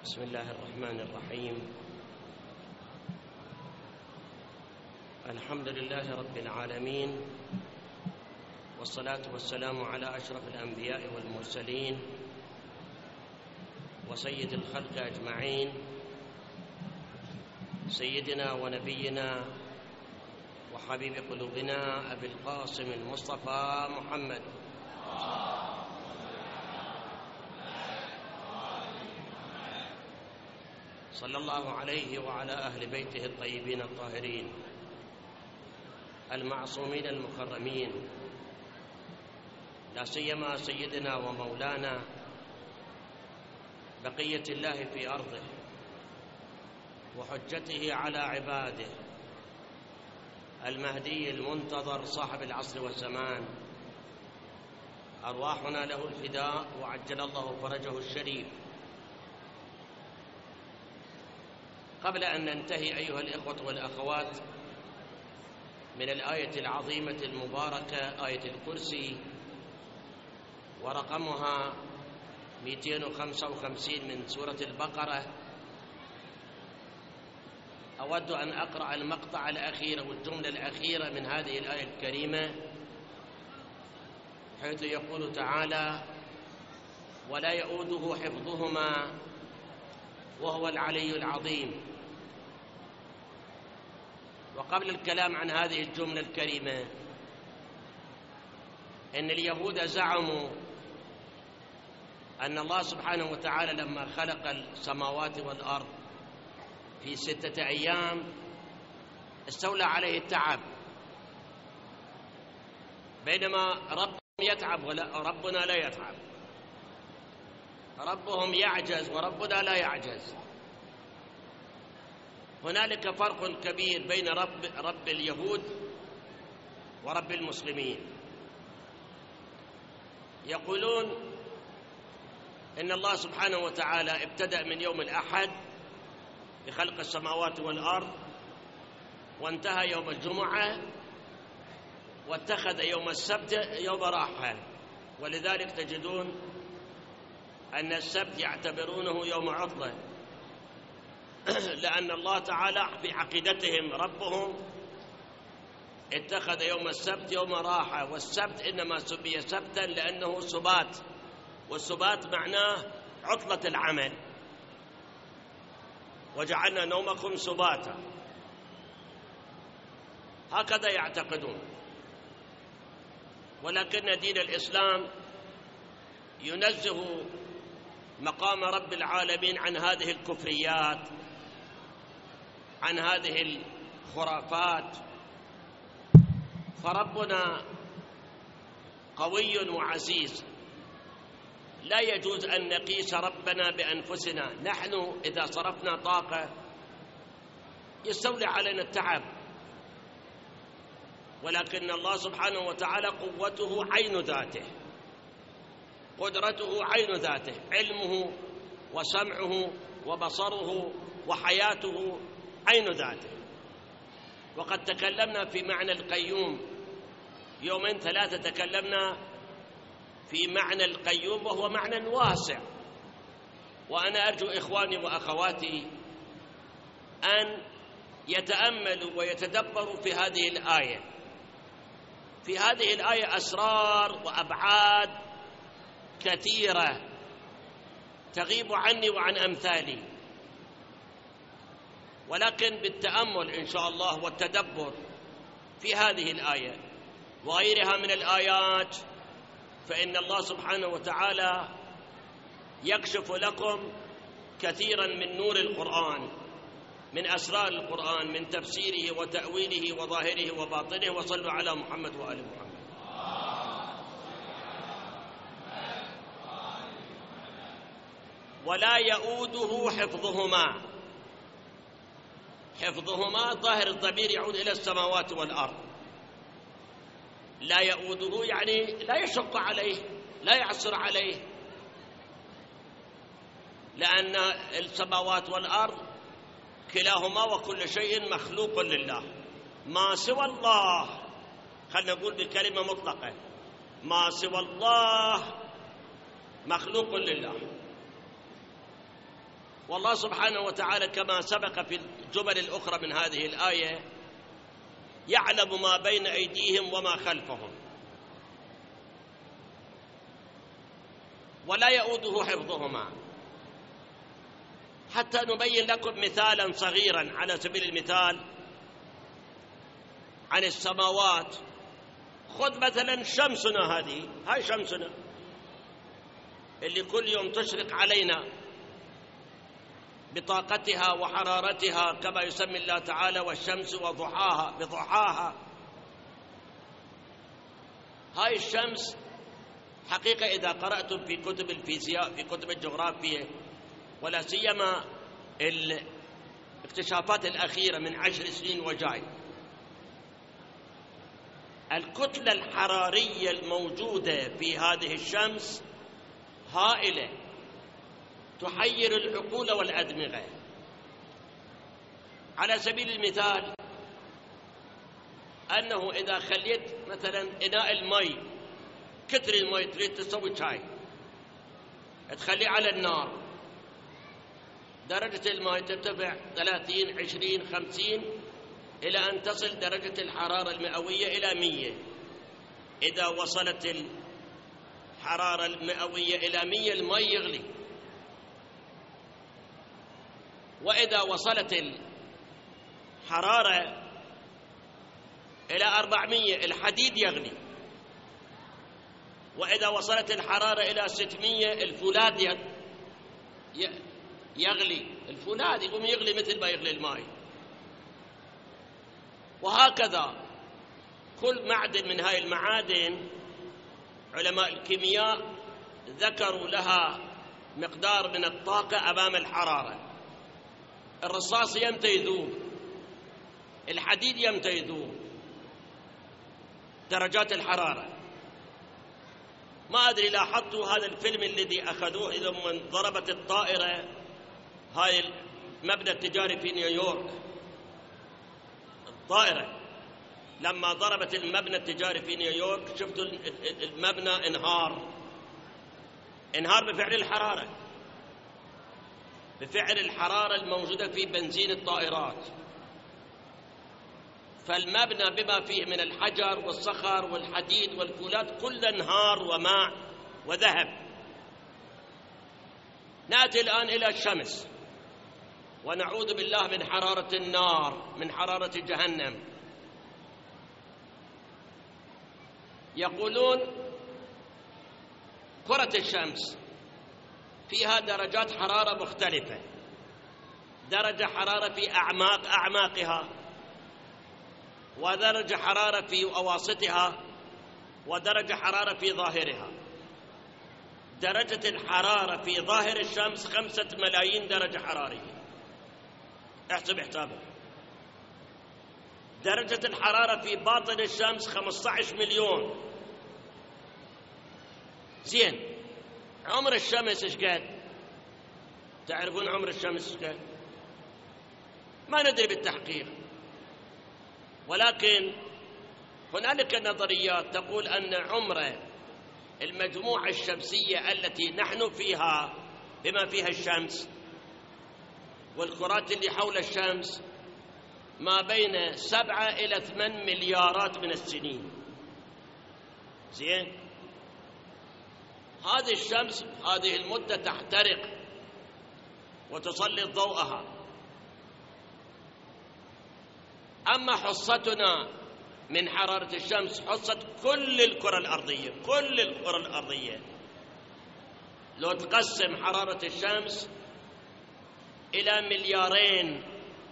بسم الله الرحمن الرحيم. الحمد لله رب العالمين، والصلاة والسلام على أشرف الأنبياء والمرسلين وسيد الخلق أجمعين، سيدنا ونبينا وحبيب قلوبنا أبي القاسم المصطفى محمد صلى الله عليه وعلى أهل بيته الطيبين الطاهرين المعصومين المكرمين، لا سيما سيدنا ومولانا بقية الله في أرضه وحجته على عباده، المهدي المنتظر صاحب العصر والزمان، أرواحنا له الفداء وعجل الله فرجه الشريف. قبل أن ننتهي أيها الإخوة والأخوات من الآية العظيمة المباركة آية الكرسي ورقمها 255 من سورة البقرة، أود أن أقرأ المقطع الأخير والجملة الأخيرة من هذه الآية الكريمة، حيث يقول تعالى: ولا يؤوده حفظهما وهو العلي العظيم. وقبل الكلام عن هذه الجملة الكريمة، إن اليهود زعموا أن الله سبحانه وتعالى لما خلق السماوات والأرض في 6 أيام استولى عليه التعب، بينما ربهم يتعب وربنا لا يتعب، ربهم يعجز وربنا لا يعجز. هنالك فرق كبير بين رب اليهود ورب المسلمين. يقولون إن الله سبحانه وتعالى ابتدأ من يوم الأحد بخلق السماوات والأرض، وانتهى يوم الجمعة، واتخذ يوم السبت يوم راحة، ولذلك تجدون أن السبت يعتبرونه يوم عطلة، لأن الله تعالى في عقيدتهم ربهم اتخذ يوم السبت يوم راحة، والسبت إنما سمي سبتا لأنه سبات، والسبات معناه عطلة العمل، وجعلنا نومكم سباتا، هكذا يعتقدون. ولكن دين الإسلام ينزه مقام رب العالمين عن هذه الكفريات، عن هذه الخرافات، فربنا قوي وعزيز، لا يجوز أن نقيس ربنا بأنفسنا. نحن إذا صرفنا طاقة يستولي علينا التعب، ولكن الله سبحانه وتعالى قوته عين ذاته، قدرته عين ذاته، علمه وسمعه وبصره وحياته عين ذاته. وقد تكلمنا في معنى القيوم 2 3 تكلمنا في معنى القيوم، وهو معنى واسع، وأنا أرجو إخواني وأخواتي أن يتأملوا ويتدبروا في هذه الآية. في هذه الآية أسرار وأبعاد كثيرة تغيب عني وعن أمثالي، ولكن بالتأمل إن شاء الله والتدبر في هذه الآية وغيرها من الآيات، فإن الله سبحانه وتعالى يكشف لكم كثيرا من نور القرآن، من أسرار القرآن، من تفسيره وتأويله وظاهره وباطنه. وصلوا على محمد وآل محمد. ولا يؤوده حفظهما. حفظهما ظاهر الضمير يعود إلى السماوات والأرض. لا يؤوده يعني لا يشق عليه، لا يعسر عليه، لأن السماوات والأرض كلاهما وكل شيء مخلوق لله. ما سوى الله، خلنا نقول بكلمة مطلقة، ما سوى الله مخلوق لله. والله سبحانه وتعالى كما سبق في الجمل الأخرى من هذه الآية يعلم ما بين أيديهم وما خلفهم ولا يؤوده حفظهما. حتى نبين لكم مثالا صغيرا على سبيل المثال عن السماوات. خذ مثلا شمسنا، هاي شمسنا اللي كل يوم تشرق علينا بطاقتها وحرارتها كما يسمي الله تعالى والشمس وضحاها بضحاها. هاي الشمس حقيقة إذا قرأتم في كتب الفيزياء في كتب الجغرافيا ولا سيما الاكتشافات الأخيرة من 10 سنين وجاي، الكتلة الحرارية الموجودة في هذه الشمس هائلة تحير العقول والأدمغة. على سبيل المثال أنه إذا خليت مثلا إناء المي، كتر المي تريد تسوي شاي، تخليه على النار، درجة الماء ترتفع 30 20 50 إلى أن تصل درجة الحرارة المئوية إلى 100. إذا وصلت الحرارة المئوية إلى 100 الماء يغلي، وإذا وصلت الحرارة إلى 400 الحديد يغلي، وإذا وصلت الحرارة إلى 600 الفولاذ يغلي. الفولاذ يقوم يغلي مثل ما يغلي الماء. وهكذا كل معدن من هاي المعادن علماء الكيمياء ذكروا لها مقدار من الطاقة أمام الحرارة. الرصاص يمتى يذوب، الحديد يمتى يذوب، درجات الحرارة. ما أدري لاحظتوا هذا الفيلم الذي أخذوه إذا من ضربت الطائرة هاي المبنى التجاري في نيويورك، الطائرة لما ضربت المبنى التجاري في نيويورك شفتوا المبنى انهار بفعل الحرارة، بفعل الحرارة الموجودة في بنزين الطائرات. فالمبنى بما فيه من الحجر والصخر والحديد والفولاذ كله انهار وماء وذهب. نأتي الآن إلى الشمس ونعوذ بالله من حرارة النار، من حرارة جهنم. يقولون كرة الشمس فيها درجات حرارة مختلفة، درجة حرارة في أعماقها، ودرجة حرارة في أواسطها، ودرجة حرارة في ظاهرها. درجة الحرارة في ظاهر الشمس 5 ملايين درجة حرارية، احسب حسابك. درجة الحرارة في باطن الشمس 15 مليون. زين، عمر الشمس ايش قد؟ تعرفون عمر الشمس ايش قد؟ ما ندري بالتحقيق، ولكن هنالك نظريات تقول أن عمر المجموعة الشمسية التي نحن فيها بما فيها الشمس والكرات اللي حول الشمس ما بين 7 إلى 8 مليارات من السنين. زين، هذه الشمس هذه المدة تحترق وتسلط ضوءها. أما حصتنا من حرارة الشمس حصة كل الكرة الأرضية، كل الكرة الأرضية. لو تقسم حرارة الشمس إلى مليارين،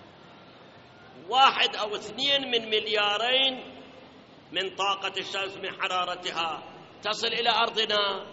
1 أو 2 من مليارين من طاقة الشمس من حرارتها تصل إلى أرضنا.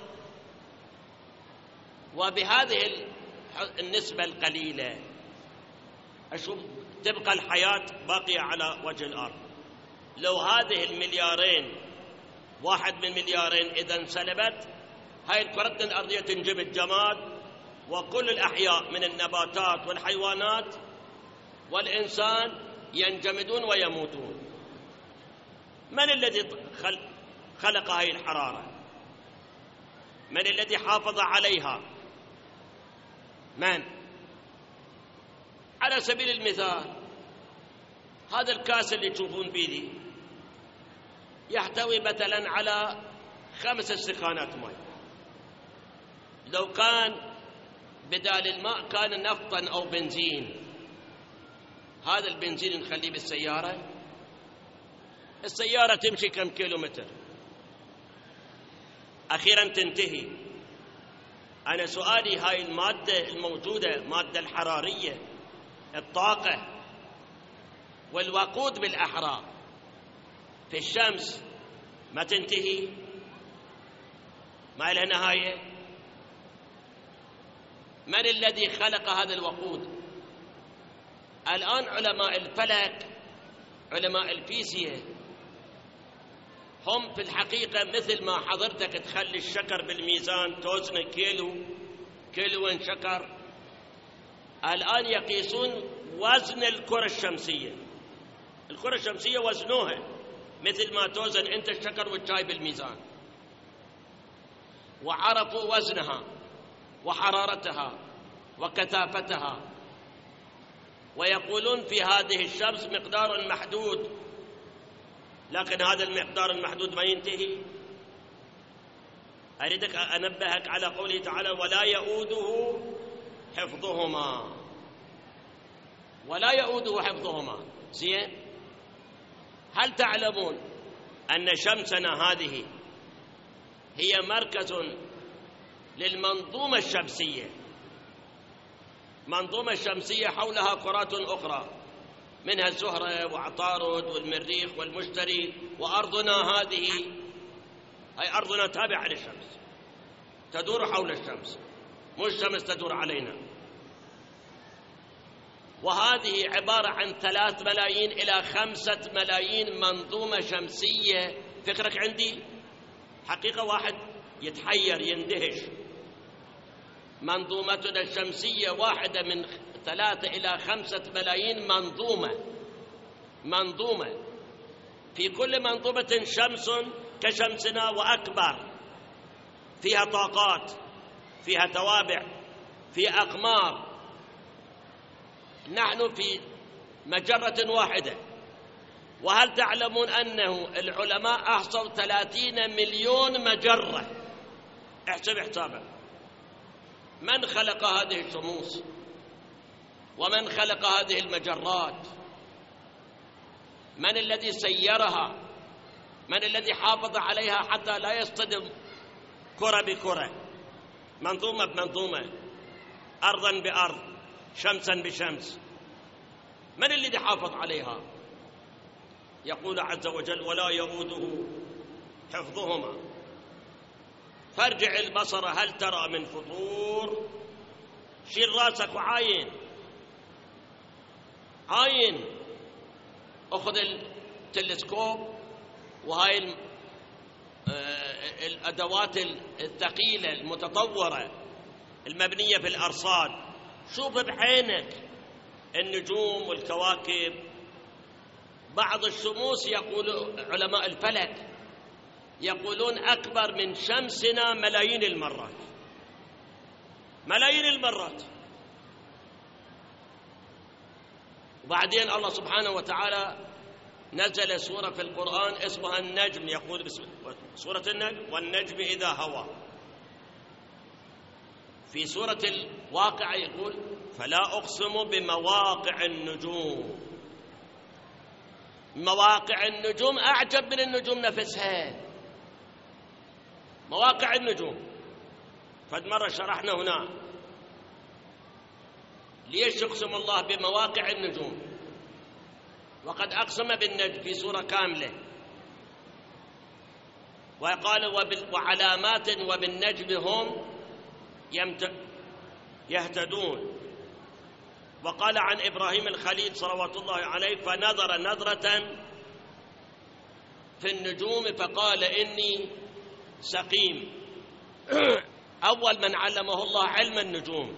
وبهذه النسبة القليلة أشوف تبقى الحياة باقية على وجه الأرض. لو هذه المليارين 1 من مليارين إذا انسلبت، هاي الكرة الأرضية تنجمد جماد، وكل الأحياء من النباتات والحيوانات والإنسان ينجمدون ويموتون. من الذي خلق هاي الحرارة؟ من الذي حافظ عليها؟ من؟ على سبيل المثال هذا الكاس اللي تشوفون بيدي يحتوي مثلا على 5 استخانات ماء. لو كان بدال الماء كان نفطا أو بنزين، هذا البنزين نخليه بالسيارة، السيارة تمشي كم كيلومتر أخيرا تنتهي. أنا سؤالي هاي المادة الموجودة، مادة الحرارية، الطاقة والوقود بالأحرى في الشمس ما تنتهي، ما لها نهاية. من الذي خلق هذا الوقود؟ الآن علماء الفلك، علماء الفيزياء، هم في الحقيقة مثل ما حضرتك تخلي الشكر بالميزان توزنه كيلو شكر، الآن يقيسون وزن الكرة الشمسية. الكرة الشمسية وزنوها مثل ما توزن أنت الشكر والشاي بالميزان، وعرفوا وزنها وحرارتها وكثافتها، ويقولون في هذه الشمس مقدار محدود، لكن هذا المقدار المحدود ما ينتهي. أريدك أنبهك على قوله تعالى ولا يؤوده حفظهما، ولا يؤوده حفظهما. زين، هل تعلمون أن شمسنا هذه هي مركز للمنظومة الشمسية؟ منظومة الشمسية حولها كرات أخرى، منها الزهرة وعطارد والمريخ والمشتري، وأرضنا هذه هي أرضنا تابعة للشمس، تدور حول الشمس، مش الشمس تدور علينا. وهذه عبارة عن 3 ملايين إلى 5 ملايين منظومة شمسية. فكرك عندي حقيقة واحد يتحير يندهش. منظومتنا الشمسية واحدة من 3 إلى 5 ملايين منظومة، في كل منظومة شمس كشمسنا وأكبر، فيها طاقات، فيها توابع، في أقمار. نحن في مجرة واحدة. وهل تعلمون أنه العلماء أحصوا 30 مليون مجرة؟ احسب حسابا. من خلق هذه الشموس؟ ومن خلق هذه المجرات؟ من الذي سيرها؟ من الذي حافظ عليها حتى لا يصطدم كرة بكرة، منظومة بمنظومة، أرضا بأرض، شمسا بشمس؟ من الذي حافظ عليها؟ يقول عز وجل ولا يؤوده حفظهما. فارجع البصر هل ترى من فطور. شيل راسك وعاين، عاين، أخذ التلسكوب وهاي الأدوات الثقيلة المتطورة المبنية في الأرصاد، شوف بعينك النجوم والكواكب. بعض الشموس يقول علماء الفلك يقولون أكبر من شمسنا ملايين المرات، ملايين المرات. وبعدين الله سبحانه وتعالى نزل سورة في القرآن اسمها النجم، يقول سورة النجم والنجم إذا هوى. في سورة الواقعة يقول فلا أقسم بمواقع النجوم. مواقع النجوم أعجب من النجوم نفسها، مواقع النجوم. فد مرة شرحنا هنا ليش يقسم الله بمواقع النجوم وقد أقسم بالنجم في سورة كاملة، وقال وعلامات وبالنجم هم يهتدون. وقال عن إبراهيم الخليل صلوات الله عليه فنظر نظرة في النجوم فقال إني سقيم. أول من علمه الله علم النجوم.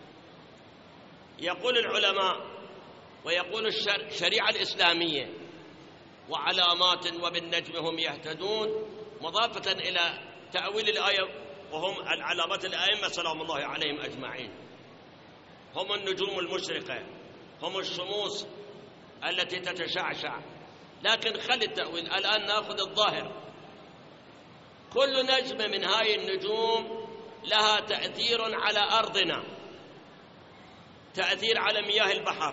يقول العلماء ويقول الشريعة الإسلامية وعلامات وبالنجم هم يهتدون، مضافة إلى تأويل الآية، وهم العلامات الأئمة سلام الله عليهم أجمعين، هم النجوم المشرقة هم الشموس التي تتشعشع. لكن خلي التأويل، الآن نأخذ الظاهر. كل نجمة من هاي النجوم لها تأثير على أرضنا، تأثير على مياه البحر،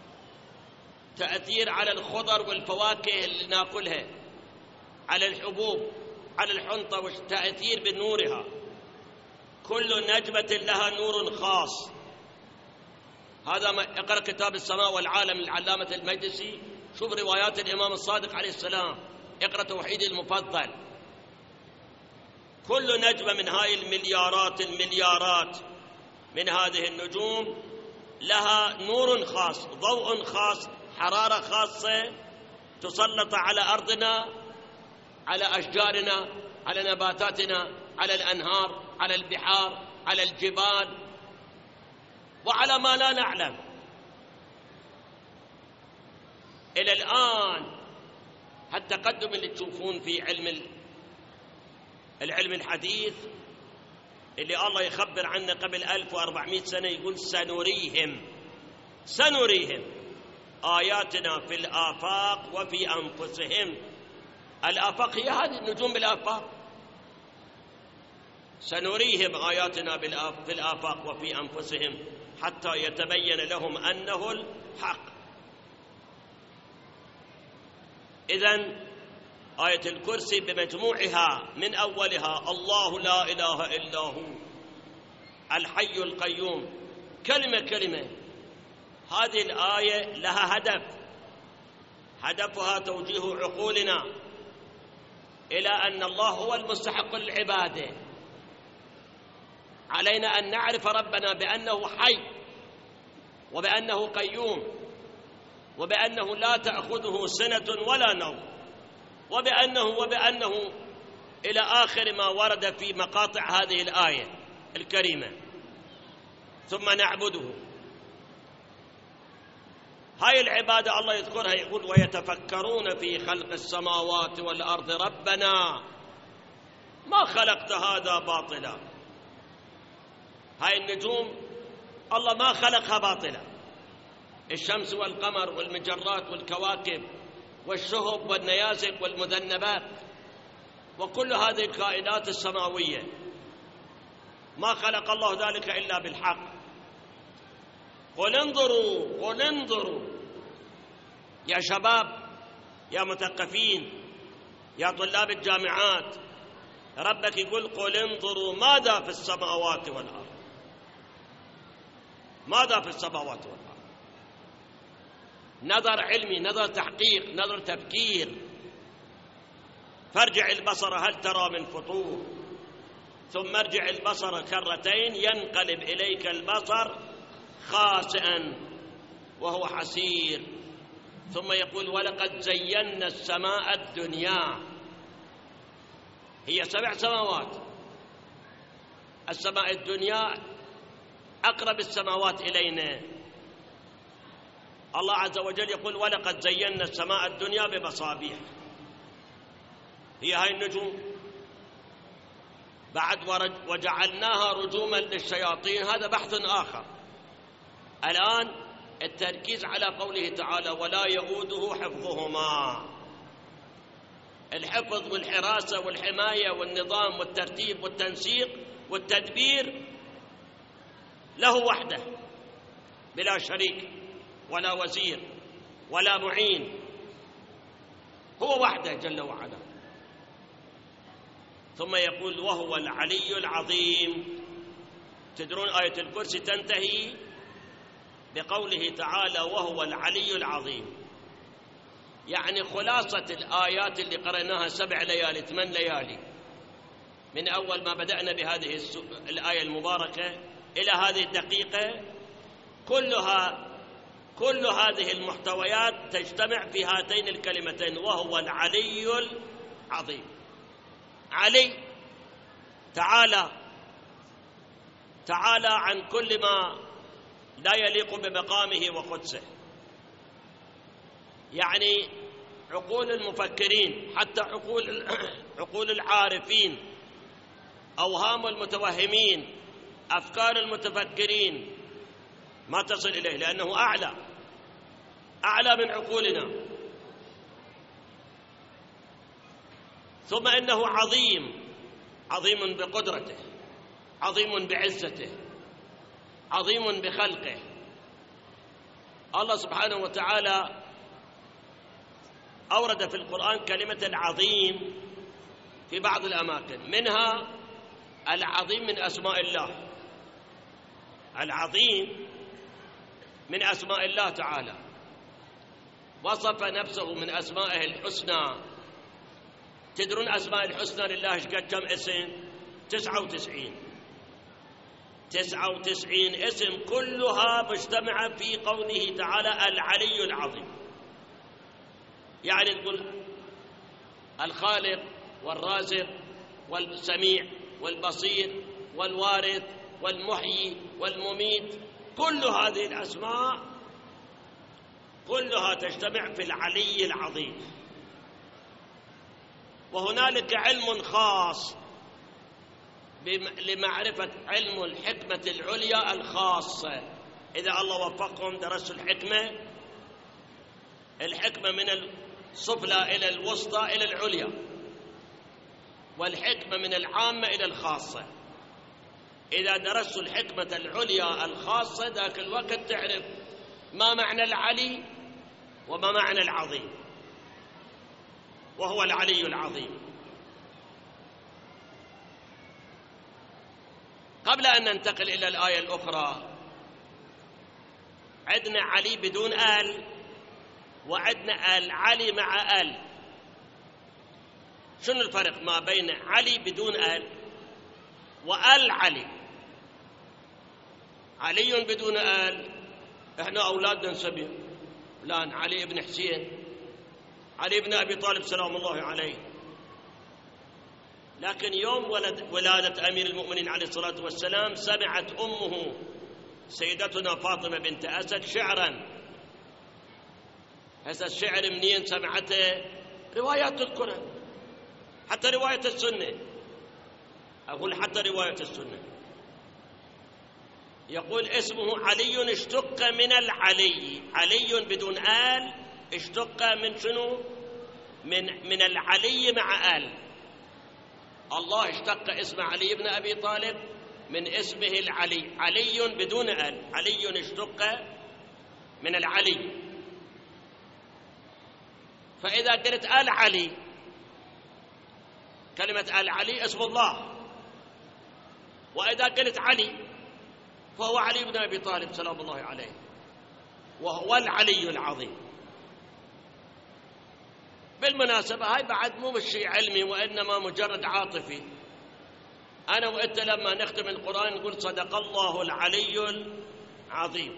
تأثير على الخضر والفواكه اللي ناكلها، على الحبوب، على الحنطة، وتأثير بنورها. كل نجمة لها نور خاص. هذا ما اقرأ كتاب السماء والعالم للعلامة المجلسي، شوف روايات الإمام الصادق عليه السلام، اقرأ توحيد المفضل. كل نجمة من هاي المليارات من هذه النجوم لها نور خاص، ضوء خاص، حرارة خاصة تسلط على أرضنا، على أشجارنا، على نباتاتنا، على الأنهار، على البحار، على الجبال، وعلى ما لا نعلم. إلى الآن التقدم اللي تشوفون في العلم الحديث اللي الله يخبر عنه قبل 1400 سنة، يقول سنريهم آياتنا في الآفاق وفي أنفسهم. الآفاق هي هذه النجوم بالآفاق. سنريهم آياتنا في الآفاق وفي أنفسهم حتى يتبين لهم أنه الحق. إذن آية الكرسي بمجموعها من أولها الله لا إله إلا هو الحي القيوم، كلمة، هذه الآية لها هدفها توجيه عقولنا إلى أن الله هو المستحق للعبادة. علينا أن نعرف ربنا بأنه حي، وبأنه قيوم، وبأنه لا تأخذه سنة ولا نوم، وبأنه إلى آخر ما ورد في مقاطع هذه الآية الكريمة. ثم نعبده. هاي العبادة الله يذكرها، يقول ويتفكرون في خلق السماوات والأرض ربنا ما خلقت هذا باطلا. هاي النجوم الله ما خلقها باطلا، الشمس والقمر والمجرات والكواكب والشهب والنيازك والمذنبات وكل هذه الكائنات السماوية، ما خلق الله ذلك إلا بالحق. قل انظروا يا شباب، يا مثقفين، يا طلاب الجامعات، ربك يقول قل انظروا ماذا في السماوات والأرض، ماذا في السماوات والأرض. نظر علمي، نظر تحقيق، نظر تفكير. فارجع البصر هل ترى من فطور، ثم ارجع البصر كرتين ينقلب إليك البصر خاسئا وهو حسير. ثم يقول ولقد زينا السماء الدنيا، هي 7 سماوات، السماء الدنيا أقرب السماوات إلينا. الله عز وجل يقول ولقد زينا السماء الدنيا بمصابيح، هي هاي النجوم. بعد وجعلناها رجوما للشياطين، هذا بحث آخر. الآن التركيز على قوله تعالى ولا يؤوده حفظهما. الحفظ والحراسة والحماية والنظام والترتيب والتنسيق والتدبير له وحده بلا شريك ولا وزير ولا معين، هو وحده جل وعلا. ثم يقول وهو العلي العظيم. تدرون آية الكرسي تنتهي بقوله تعالى وهو العلي العظيم، يعني خلاصة الآيات اللي قرأناها 7 ليالي 8 ليالي من أول ما بدأنا بهذه الآية المباركة إلى هذه الدقيقة، كل هذه المحتويات تجتمع في هاتين الكلمتين وهو العلي العظيم. علي، تعالى عن كل ما لا يليق بمقامه وقدسه. يعني عقول المفكرين، حتى عقول العارفين، أوهام المتوهمين، أفكار المتفكرين ما تصل إليه، لأنه أعلى. أعلى من عقولنا. ثم إنه عظيم، عظيم بقدرته، عظيم بعزته، عظيم بخلقه. الله سبحانه وتعالى أورد في القرآن كلمة العظيم في بعض الأماكن، منها العظيم من أسماء الله، العظيم من أسماء الله تعالى، وصف نفسه من أسمائه الحسنى. تدرون أسماء الحسنى لله ايش قد كم اسم؟ 99 اسم، كلها مجتمعة في قوله تعالى العلي العظيم. يعني تقول الخالق والرازق والسميع والبصير والوارث والمحيي والمميت، كل هذه الأسماء كلها تجتمع في العلي العظيم. وهنالك علم خاص لمعرفة علم الحكمة العليا الخاصة. إذا الله وفقهم درسوا الحكمة من السفلى إلى الوسطى إلى العليا، والحكمة من العامة إلى الخاصة. إذا درسوا الحكمة العليا الخاصة ذاك الوقت تعرف ما معنى العلي وما معنى العظيم، وهو العلي العظيم. قبل أن ننتقل إلى الآية الأخرى، عندنا علي بدون آل، وعندنا العلي مع آل. شنو الفرق ما بين علي بدون آل وآل علي؟ علي بدون آل احنا أولادنا نسميه فلان علي بن حسين، علي بن أبي طالب سلام الله عليه. لكن يوم ولادة أمير المؤمنين عليه الصلاة والسلام سمعت أمه سيدتنا فاطمة بنت أسد شعرا. هذا الشعر منين سمعته؟ روايات تذكره، حتى رواية السنة، أقول حتى رواية السنة. يقول اسمه علي اشتق من العلي، علي بدون آل اشتق من شنو؟ من العلي مع آل. الله اشتق اسم علي بن أبي طالب من اسمه العلي، علي بدون آل، علي اشتق من العلي. فإذا قلت آل علي، كلمة آل علي اسم الله، وإذا قلت علي فهو علي بن أبي طالب سلام الله عليه، وهو العلي العظيم. بالمناسبة هاي بعد مو بالشيء علمي وإنما مجرد عاطفي. أنا وإنت لما نختم القرآن نقول صدق الله العلي العظيم.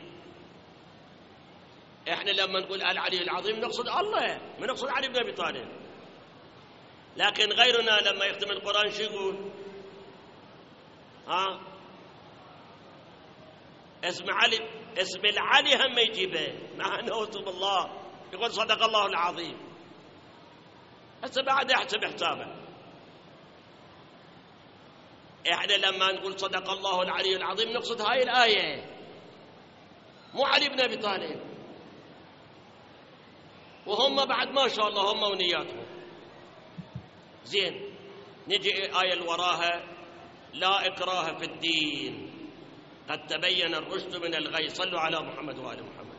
إحنا لما نقول العلي العظيم نقصد الله، ما نقصد علي بن أبي طالب. لكن غيرنا لما يختم القرآن شو يقول؟ اسم علي، اسم العلي هم يجيبه مع أنه اسم الله، يقول صدق الله العظيم. هسه بعد يحسب حسابه. احنا لما نقول صدق الله العلي العظيم نقصد هاي الآية، مو علي بن أبي طالب. وهم بعد ما شاء الله هم ونياتهم زين. نجي آية اللي وراها لا إكراه في الدين قد تبين الرشد من الغي. صلوا على محمد وآل محمد.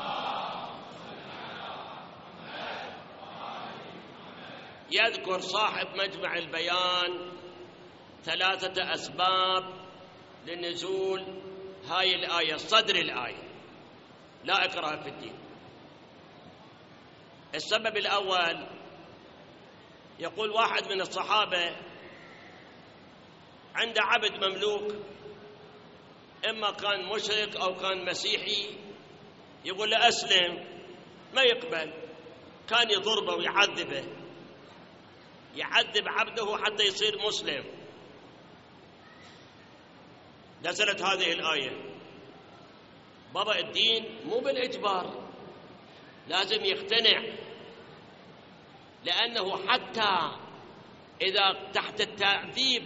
يذكر صاحب مجمع البيان 3 أسباب لنزول هاي الآية، صدر الآية لا إكراه في الدين. السبب الأول يقول واحد من الصحابة عنده عبد مملوك، إما كان مشرك أو كان مسيحي، يقول له أسلم، ما يقبل، كان يضربه ويعذبه، يعذب عبده حتى يصير مسلم. نزلت هذه الآية. بابا الدين مو بالإجبار، لازم يقتنع، لأنه حتى إذا تحت التعذيب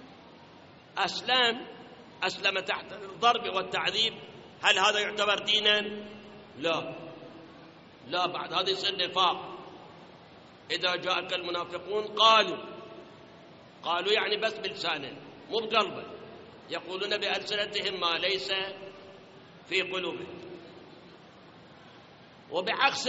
أسلم تحت الضرب والتعذيب، هل هذا يعتبر دينا؟ لا. لا، بعد هذا يصير نفاق. إذا جاءك المنافقون قالوا يعني بس بلسانه مو بقلبه، يقولون بألسنتهم ما ليس في قلوبهم. وبعكس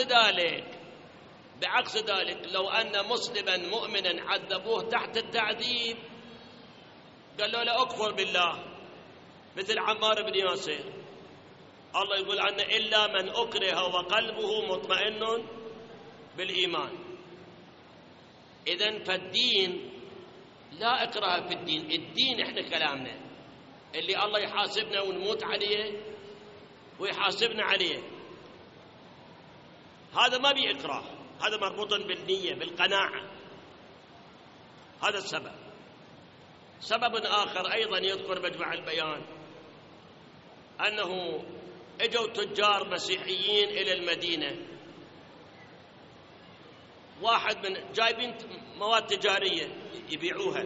ذلك لو أن مسلما مؤمنا عذبوه تحت التعذيب قالوا له أكفر بالله مثل عمار بن ياسر، الله يقول عنه إلا من أكره وقلبه مطمئن بالإيمان. إذن فالدين لا إكراه في الدين. الدين إحنا كلامنا اللي الله يحاسبنا ونموت عليه ويحاسبنا عليه، هذا ما بإكراه، هذا مربوط بالنية بالقناعة. هذا السبب. سبب آخر أيضا يذكر مجمع البيان أنه اجوا تجار مسيحيين إلى المدينة، واحد من جايبين مواد تجارية يبيعوها،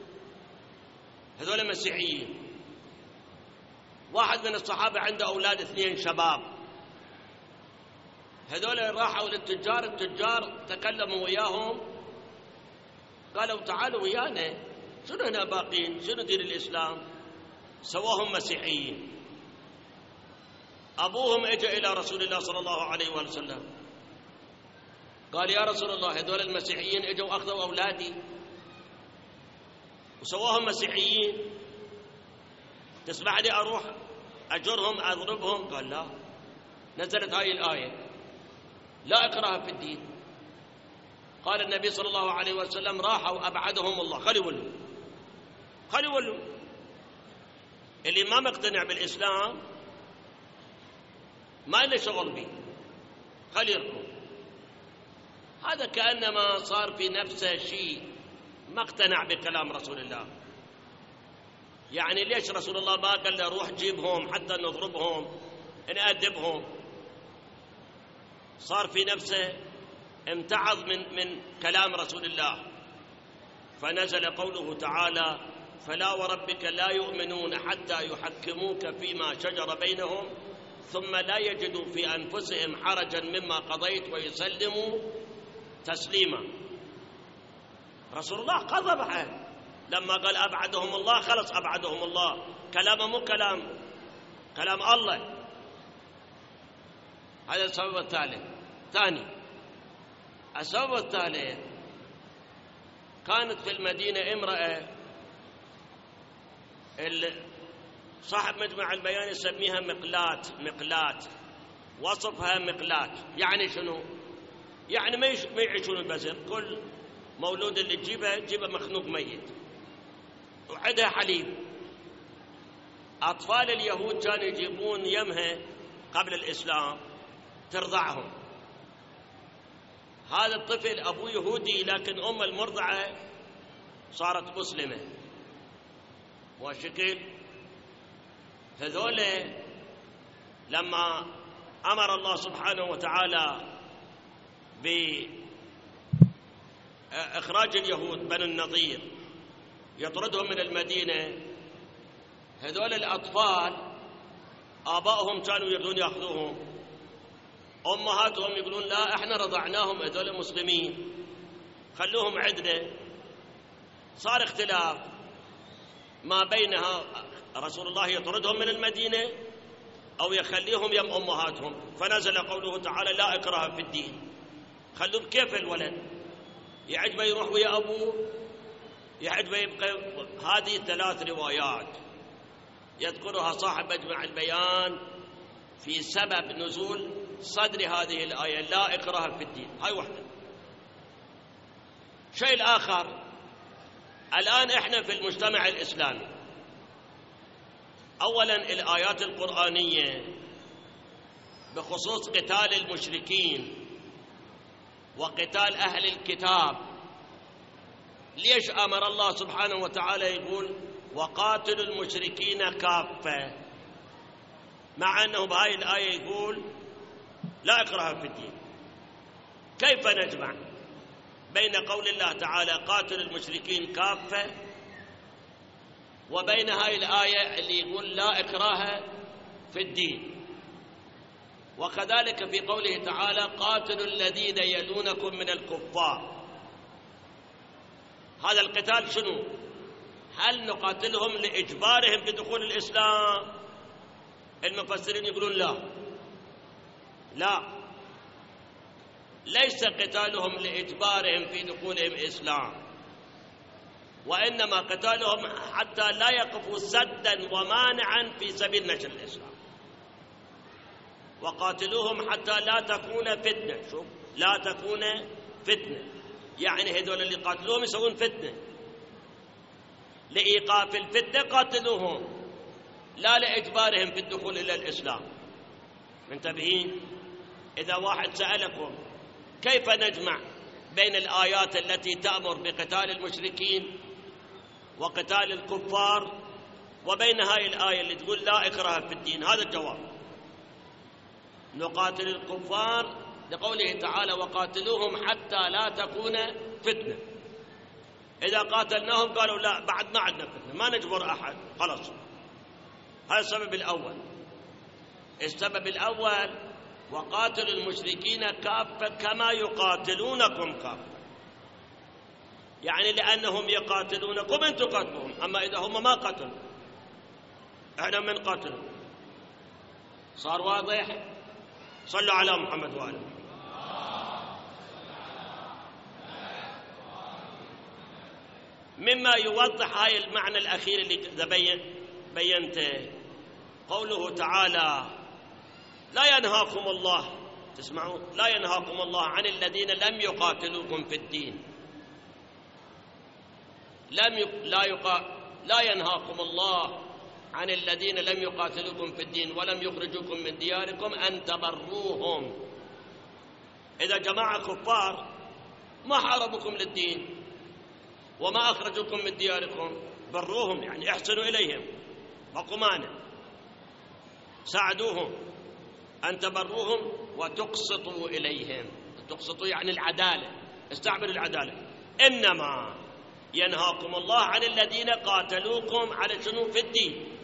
هذول مسيحيين. واحد من الصحابة عنده أولاد 2 شباب، هذول راحوا للتجار، التجار تكلموا وياهم قالوا تعالوا ويانا، شنو هنا باقين، شنو دين الإسلام؟ سواهم مسيحيين. أبوهم اجى إلى رسول الله صلى الله عليه وسلم قال يا رسول الله هذول المسيحيين اجوا أخذوا أولادي وسواهم مسيحيين، تسمح لي أروح أجرهم أضربهم؟ قال لا، نزلت هاي الآية لا إكراه في الدين. قال النبي صلى الله عليه وسلم راحوا أبعدهم الله، خلوا يولوا. اللي ما مقتنع بالإسلام ما له شغل به، خلي يركض. هذا كأنما صار في نفسه شيء، ما اقتنع بكلام رسول الله. يعني ليش رسول الله ما قال له روح جيبهم حتى نضربهم نأدبهم؟ صار في نفسه امتعض من كلام رسول الله. فنزل قوله تعالى فلا وربك لا يؤمنون حتى يحكموك فيما شجر بينهم ثم لا يجدوا في أنفسهم حرجا مما قضيت ويسلموا تسليما. رسول الله قضى لما قال أبعدهم الله، خلص أبعدهم الله، كلامه مو كلام الله. هذا السبب الثالث. ثاني، السبب الثالث، كانت في المدينة امرأة صاحب مجمع البيان يسميها مقلات، وصفها مقلات. يعني شنو؟ يعني ما يعيشون البزر، كل مولود اللي تجيبه مخنوق ميت، وعندها حليب. أطفال اليهود كانوا يجيبون يمها قبل الإسلام ترضعهم. هذا الطفل أبوه يهودي لكن أم المرضعة صارت مسلمة. وشكل هذول لما أمر الله سبحانه وتعالى بإخراج اليهود بنو النضير يطردهم من المدينة، هذول الأطفال آبائهم كانوا يريدون يأخذوهم، أمهاتهم يقولون لا احنا رضعناهم هذول مسلمين خلوهم عندنا. صار اختلاف ما بينها، رسول الله يطردهم من المدينة أو يخليهم يم أمهاتهم. فنزل قوله تعالى لا إكراه في الدين، خلوا بكيف الولد، يعجبه يروح ويا أبوه، يعجبه يبقى. هذه 3 روايات يذكرها صاحب مجمع البيان في سبب نزول صدر هذه الآية لا إكراه في الدين. هاي واحدة. شيء الآخر، الآن إحنا في المجتمع الإسلامي، أولا الآيات القرآنية بخصوص قتال المشركين وقتال أهل الكتاب، ليش أمر الله سبحانه وتعالى يقول وقاتلوا المشركين كافة، مع أنه بهاي الآية يقول لا إكراه في الدين؟ كيف نجمع بين قول الله تعالى قاتل المشركين كافة وبين هاي الآية اللي يقول لا إكراه في الدين؟ وكذلك في قوله تعالى قاتلوا الذين يلونكم من الكفار. هذا القتال شنو؟ هل نقاتلهم لإجبارهم بدخول الإسلام؟ المفسرين يقولون لا، ليس قتالهم لإجبارهم في دخولهم الإسلام، وإنما قتالهم حتى لا يقفوا سدا ومانعا في سبيل نشر الإسلام. وقاتلوهم حتى لا تكون فتنة. شوف، لا تكون فتنة، يعني هذول اللي قاتلوهم يسوون فتنة. لإيقاف الفتنة قاتلوهم، لا لإجبارهم في الدخول إلى الإسلام. منتبهين؟ إذا واحد سألكم كيف نجمع بين الآيات التي تأمر بقتال المشركين وقتال الكفار وبين هاي الآية اللي تقول لا إكراه في الدين، هذا الجواب: نقاتل الكفار لقوله تعالى وقاتلوهم حتى لا تكون فتنة. إذا قاتلناهم قالوا لا، بعد ما عندنا فتنة، ما نجبر أحد، خلاص. هذا السبب الأول. السبب الأول: وقاتلوا المشركين كافة كما يقاتلونكم كافة، يعني لأنهم يقاتلونكم أنتم قاتلوهم، أما إذا هم ما قاتلوا إحنا من قاتلوا. صار واضح؟ صلوا على محمد وآله. مما يوضح هاي المعنى الأخير اللي بينته قوله تعالى لا ينهاكم الله، تسمعون؟ لا ينهاكم الله عن الذين لم يقاتلوكم في الدين. لا ينهاكم الله عن الذين لم يقاتلوكم في الدين ولم يخرجوكم من دياركم أن تبروهم. إذا جماعة كفار ما حاربوكم للدين وما أخرجوكم من دياركم، بروهم، يعني احسنوا إليهم، بقوا مانع، ساعدوهم. أن تبروهم وتقسطوا إليهم. تقسطوا يعني العدالة، استعملوا العدالة. إنما ينهاكم الله عن الذين قاتلوكم على شنو؟ في الدين.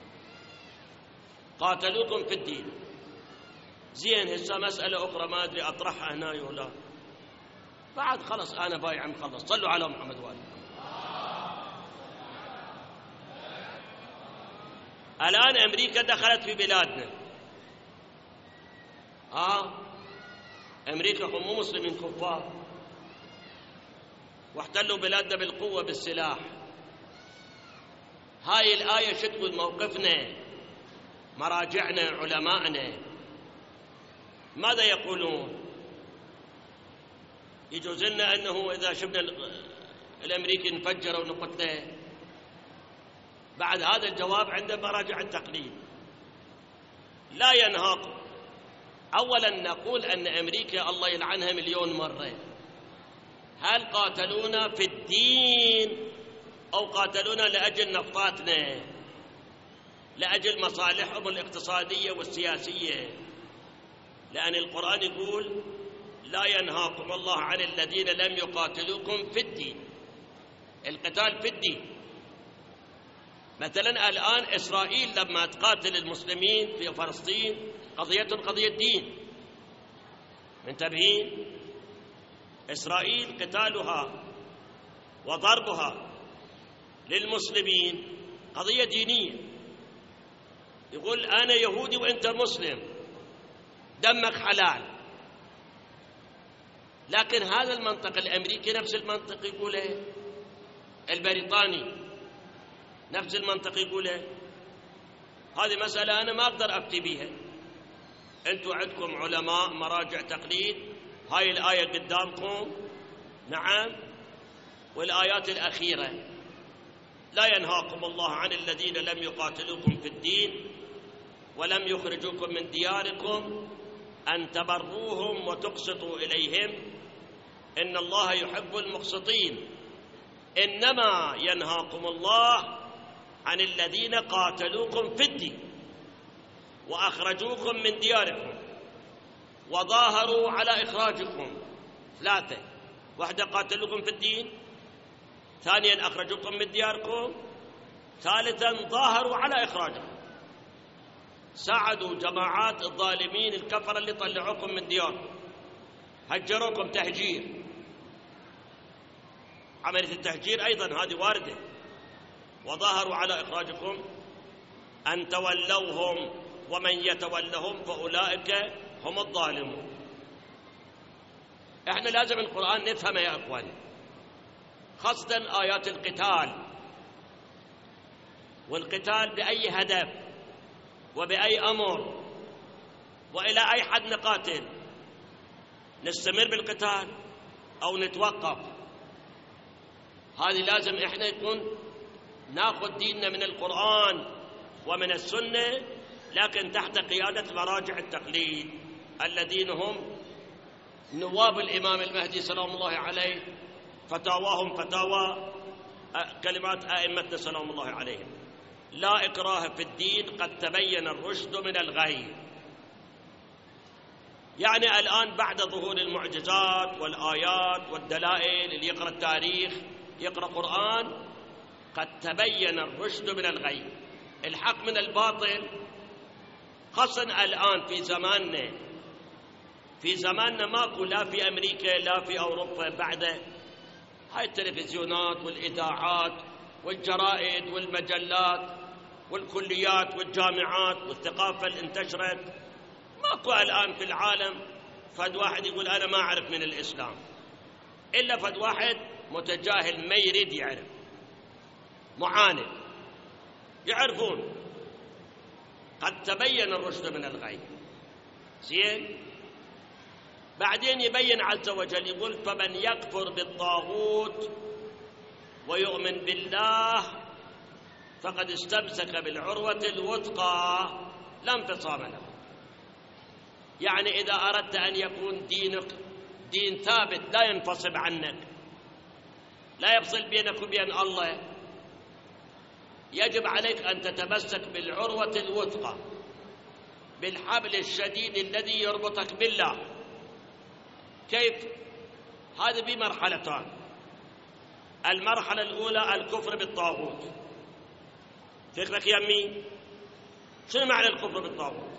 قاتلوكم في الدين. زين، هسه مسألة أخرى ما أدري أطرحها هنا ولا بعد، خلص أنا بايع مخلص. صلوا على محمد وآله. الآن أمريكا دخلت في بلادنا. أمريكا هم مو مسلمين، كفار، واحتلوا بلادنا بالقوة بالسلاح. هاي الآية شو تقول؟ موقفنا، مراجعنا، علماءنا ماذا يقولون؟ يجوز لنا أنه إذا شفنا الأمريكي نفجر ونقتله؟ بعد هذا الجواب عند مراجع التقليد. لا ينهاكم. أولا نقول أن أمريكا الله يلعنها مليون مرة، هل قاتلونا في الدين أو قاتلونا لأجل نفطاتنا، لأجل مصالحهم الاقتصادية والسياسية؟ لأن القرآن يقول لا ينهاكم الله عن الذين لم يقاتلوكم في الدين. القتال في الدين. مثلا الآن إسرائيل لما تقاتل المسلمين في فلسطين قضيتهم قضية دين. منتبهين؟ إسرائيل قتالها وضربها للمسلمين قضية دينية. يقول أنا يهودي وأنت مسلم، دمك حلال. لكن هذا المنطق الأمريكي نفس المنطق يقوله، البريطاني نفس المنطق يقوله. هذه مسألة أنا ما أقدر أفتي بيها. أنتم عندكم علماء، مراجع تقليد. هاي الآية قدامكم، نعم، والآيات الأخيرة: لا ينهاكم الله عن الذين لم يقاتلوكم في الدين ولم يخرجوكم من دياركم أن تبروهم وتقسطوا إليهم إن الله يحب المقسطين. إنما ينهاكم الله عن الذين قاتلوكم في الدين وأخرجوكم من دياركم وظاهروا على إخراجكم. ثلاثة: واحدة قاتلوكم في الدين، ثانيا أخرجوكم من دياركم، ثالثا ظاهروا على إخراجكم. ساعدوا جماعات الظالمين الكفرة اللي طلعوكم من دياركم، هجروكم تهجير. عملية التهجير أيضا هذه واردة. وظاهروا على إخراجكم أن تولوهم ومن يتولهم فأولئك هم الظالمون. احنا لازم القرآن نفهمه يا أخواني، خاصة آيات القتال. والقتال بأي هدف وبأي أمر وإلى أي حد نقاتل؟ نستمر بالقتال أو نتوقف؟ هذه لازم إحنا يكون ناخذ ديننا من القرآن ومن السنة، لكن تحت قيادة مراجع التقليد الذين هم نواب الإمام المهدي سلام الله عليه، فتاواهم فتاوى كلمات أئمتنا سلام الله عليهم: لا إكراه في الدين قد تبين الرشد من الغي. يعني الآن بعد ظهور المعجزات والآيات والدلائل، اللي يقرأ التاريخ يقرأ قرآن، قد تبين الرشد من الغي، الحق من الباطل. خاصة الآن في زماننا ماكو لا في أمريكا لا في أوروبا بعد هاي التلفزيونات والإذاعات والجرائد والمجلات والكليات والجامعات والثقافة اللي انتشرت. ماكو الآن في العالم فد واحد يقول أنا ما أعرف من الإسلام، إلا فد واحد متجاهل ما يريد يعرف، معاند. يعرفون قد تبين الرشد من الغي. زين، بعدين يبين عز وجل يقول: فمن يكفر بالطاغوت ويؤمن بالله فقد استمسك بالعروة الوثقى لا انفصام له. يعني إذا أردت أن يكون دينك دين ثابت لا ينفصل عنك، لا يفصل بينك وبين الله، يجب عليك أن تتمسك بالعروة الوثقى، بالحبل الشديد الذي يربطك بالله. كيف؟ هذا بمرحلتان. المرحلة الأولى الكفر بالطاغوت. فكرك يمي شنو معنى الكفر بالطاغوت؟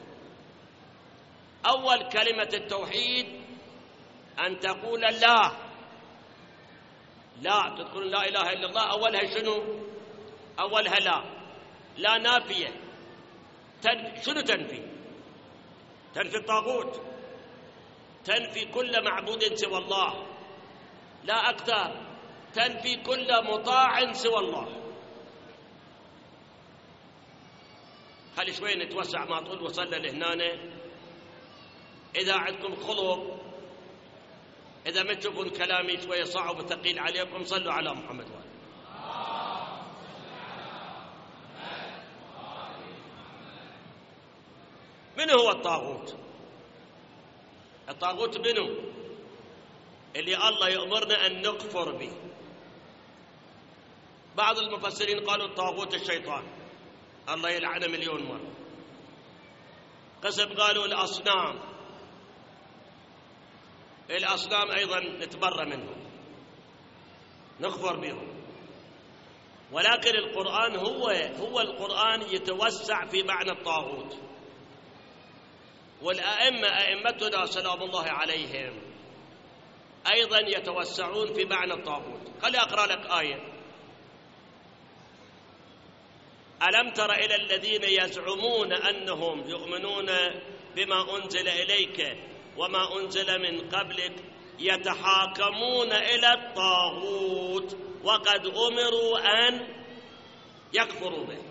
أول كلمة التوحيد أن تقول لا تقول لا إله إلا الله. أولها شنو؟ أولها لا نافية. شنو تنفي؟ تنفي الطاغوت، تنفي كل معبود سوى الله، لا أكثر، تنفي كل مطاع سوى الله. خلي شوي نتوسع، ما طول وصلنا لهنا. إذا عندكم خلق، إذا ما تشوفون كلامي شوية صعب وثقيل عليكم، صلوا على محمد وآله. من هو الطاغوت؟ الطاغوت منه اللي الله يأمرنا أن نكفر به. بعض المفسرين قالوا الطاغوت الشيطان، الله يلعنه مليون مرة. قسم قالوا الأصنام أيضا نتبرى منهم، نكفر بهم. ولكن القرآن هو القرآن يتوسع في معنى الطاغوت. أئمتنا سلام الله عليهم أيضا يتوسعون في معنى الطاغوت. خلي أقرأ لك آية: ألم تر إلى الذين يزعمون أنهم يؤمنون بما أنزل إليك وما أنزل من قبلك يتحاكمون إلى الطاغوت وقد أمروا أن يكفروا به.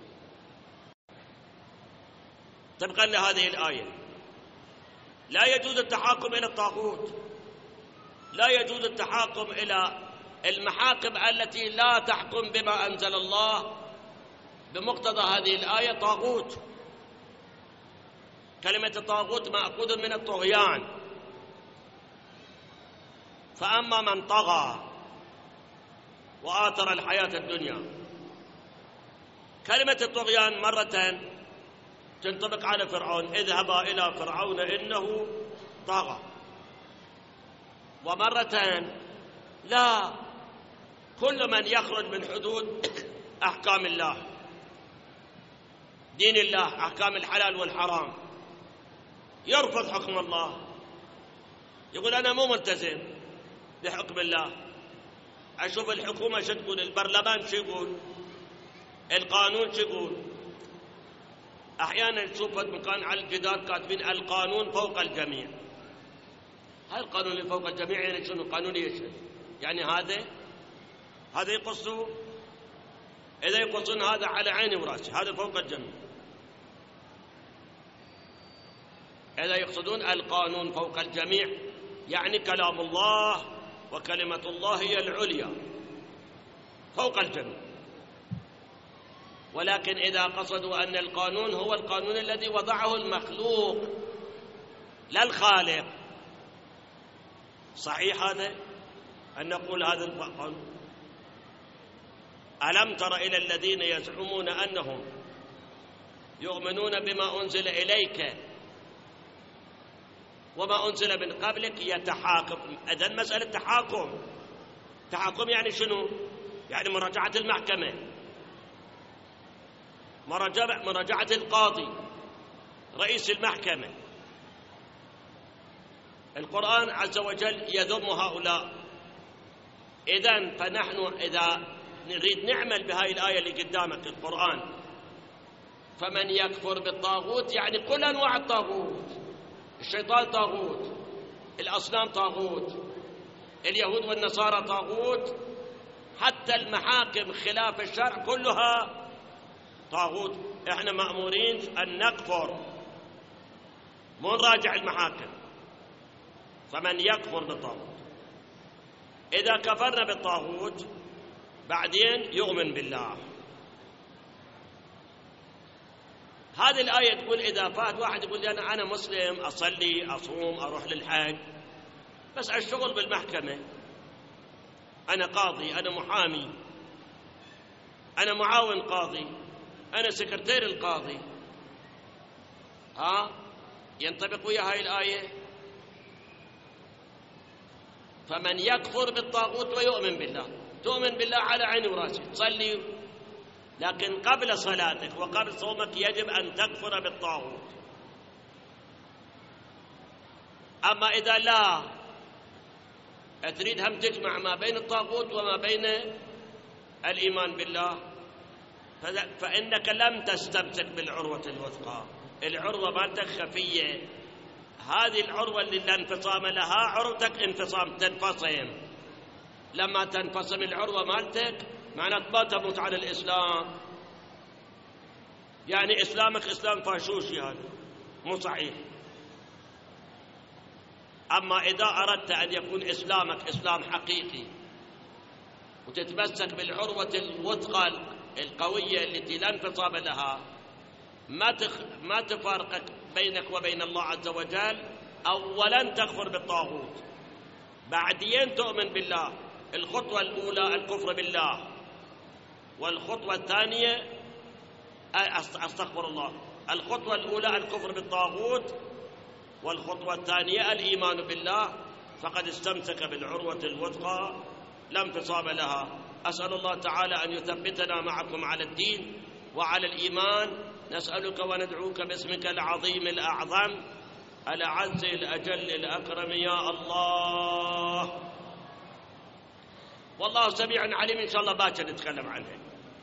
طبقا لهذه الآية لا يجوز التحاكم إلى الطاغوت، لا يجوز التحاكم إلى المحاكم التي لا تحكم بما أنزل الله. بمقتضى هذه الآية طاغوت. كلمة الطاغوت مأخوذ من الطغيان. فأما من طغى وآثر الحياة الدنيا، كلمة الطغيان مرة تنطبق على فرعون: اذهبا إلى فرعون إنه طغى. ومرة لا، كل من يخرج من حدود أحكام الله، دين الله، أحكام الحلال والحرام، يرفض حكم الله، يقول أنا مو ملتزم بحكم الله. أشوف الحكومة شو تقول، البرلمان شو يقول، القانون شو يقول. أحيانا نشوف مكان على الجدار كاتبين القانون فوق الجميع. هاي القانون اللي فوق الجميع يعني شنو؟ قانون يشهد يعني هذا يقصوا، إذا يقصون هذا على عيني وراسي، هذا فوق الجميع. إذا يقصدون القانون فوق الجميع يعني كلام الله وكلمة الله هي العليا فوق الجميع. ولكن إذا قصدوا أن القانون هو القانون الذي وضعه المخلوق لا الخالق، صحيح هذا أن نقول هذا القانون؟ ألم تر إلى الذين يزعمون أنهم يؤمنون بما أنزل إليك وما أنزل من قبلك يتحاكم. إذن مسألة تحاكم يعني شنو؟ يعني مراجعة المحكمة، مراجعة القاضي رئيس المحكمة. القرآن عز وجل يذم هؤلاء. إذن فنحن إذا نريد نعمل بهاي الآية اللي قدامك القرآن، فمن يكفر بالطاغوت يعني كل أنواع الطاغوت، الشيطان طاغوت، الأصنام طاغوت، اليهود والنصارى طاغوت، حتى المحاكم خلاف الشرع كلها طاغوت. احنا مأمورين أن نكفر مو نراجع المحاكم. فمن يكفر بالطاغوت، إذا كفرنا بالطاغوت بعدين يؤمن بالله. هذه الآية تقول إذا فات واحد يقول أنا مسلم، أصلي، أصوم، أروح للحج، بس أشتغل بالمحكمة، أنا قاضي، أنا محامي، أنا معاون قاضي، أنا سكرتير القاضي، ينطبق ويا هاي الآية؟ فمن يكفر بالطاغوت ويؤمن بالله، تؤمن بالله على عيني وراسي، تصلي، لكن قبل صلاتك وقبل صومك يجب أن تكفر بالطاغوت. أما إذا لا تريد هم تجمع ما بين الطاغوت وما بين الإيمان بالله، فإنك لم تستمسك بالعروة الوثقى. العروة مالتك خفية، هذه العروة اللي لا انفصام لها، عروتك انفصام، تنفصم. لما تنفصم العروة مالتك معناته ما تموت على الإسلام، يعني إسلامك إسلام فاشوشي، هذا مو صحيح. أما إذا أردت أن يكون إسلامك إسلام حقيقي وتتمسك بالعروة الوثقى القوية التي لا انفصام لها، ما تفارقك بينك وبين الله عز وجل. أولا تكفر بالطاغوت، بعدين تؤمن بالله. الخطوة الأولى الكفر بالله، والخطوة الثانية أستغفر الله، الخطوة الأولى الكفر بالطاغوت، والخطوة الثانية الإيمان بالله، فقد استمسك بالعروة الوثقى لا انفصام لها. أسأل الله تعالى أن يثبتنا معكم على الدين وعلى الإيمان. نسألك وندعوك باسمك العظيم الأعظم الأعز الأجل الأكرم يا الله. والله سميع عليم، إن شاء الله باكر نتكلم عنه.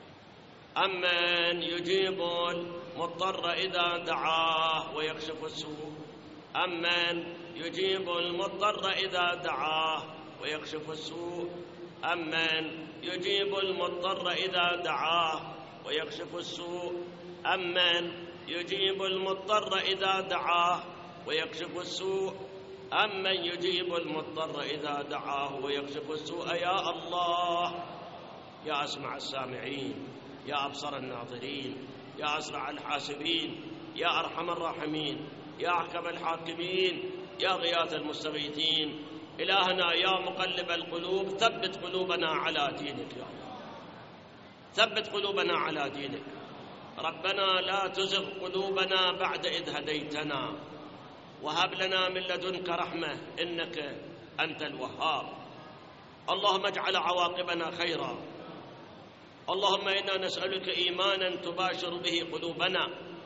أمن يجيب المضطر إذا دعاه ويكشف السوء، أمن يجيب المضطر إذا دعاه ويكشف السوء، أمن يجيب المضطر إذا دعاه ويكشف السوء، أمن يجيب المضطر إذا دعاه ويكشف السوء، أمن يجيب المضطر إذا دعاه ويكشف السوء. يا الله، يا أسمع السامعين، يا أبصر الناظرين، يا أسرع الحاسبين، يا أرحم الراحمين، يا أحكم الحاكمين، يا غياث المستغيثين، إلهنا يا مقلب القلوب ثبت قلوبنا على دينك يا الله، ثبت قلوبنا على دينك. ربنا لا تزغ قلوبنا بعد إذ هديتنا وهب لنا من لدنك رحمة إنك أنت الوهاب. اللهم اجعل عواقبنا خيرا. اللهم إنا نسألك إيمانا تباشر به قلوبنا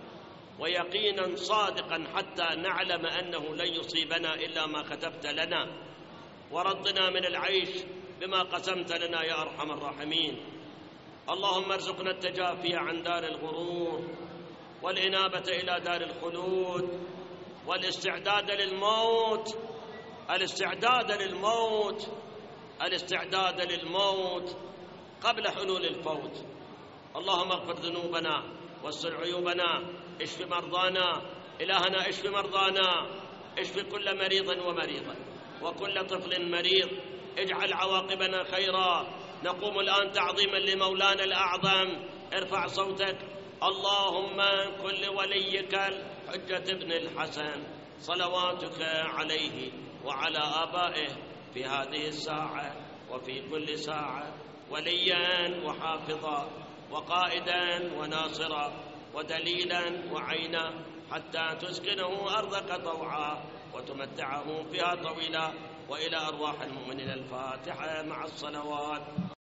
ويقينا صادقا حتى نعلم أنه لن يصيبنا إلا ما كتبت لنا، ورضنا من العيش بما قسمت لنا يا أرحم الراحمين. اللهم ارزقنا التجافي عن دار الغرور، والإنابة إلى دار الخلود، والاستعداد للموت، الاستعداد للموت قبل حلول الفوت. اللهم اغفر ذنوبنا واستر عيوبنا، اشف مرضانا، إلهنا اشف مرضانا، اشف كل مريض ومريضة وكل طفل مريض، اجعل عواقبنا خيرا. نقوم الآن تعظيما لمولانا الأعظم. ارفع صوتك. اللهم كن لوليك الحجة ابن الحسن صلواتك عليه وعلى آبائه في هذه الساعة وفي كل ساعة وليا وحافظا وقائدا وناصرا ودليلا وعينا، حتى تسكنه أرضك طوعا وتمتعه فيها طويلا. وإلى أرواح المؤمنين الفاتحة مع الصلوات.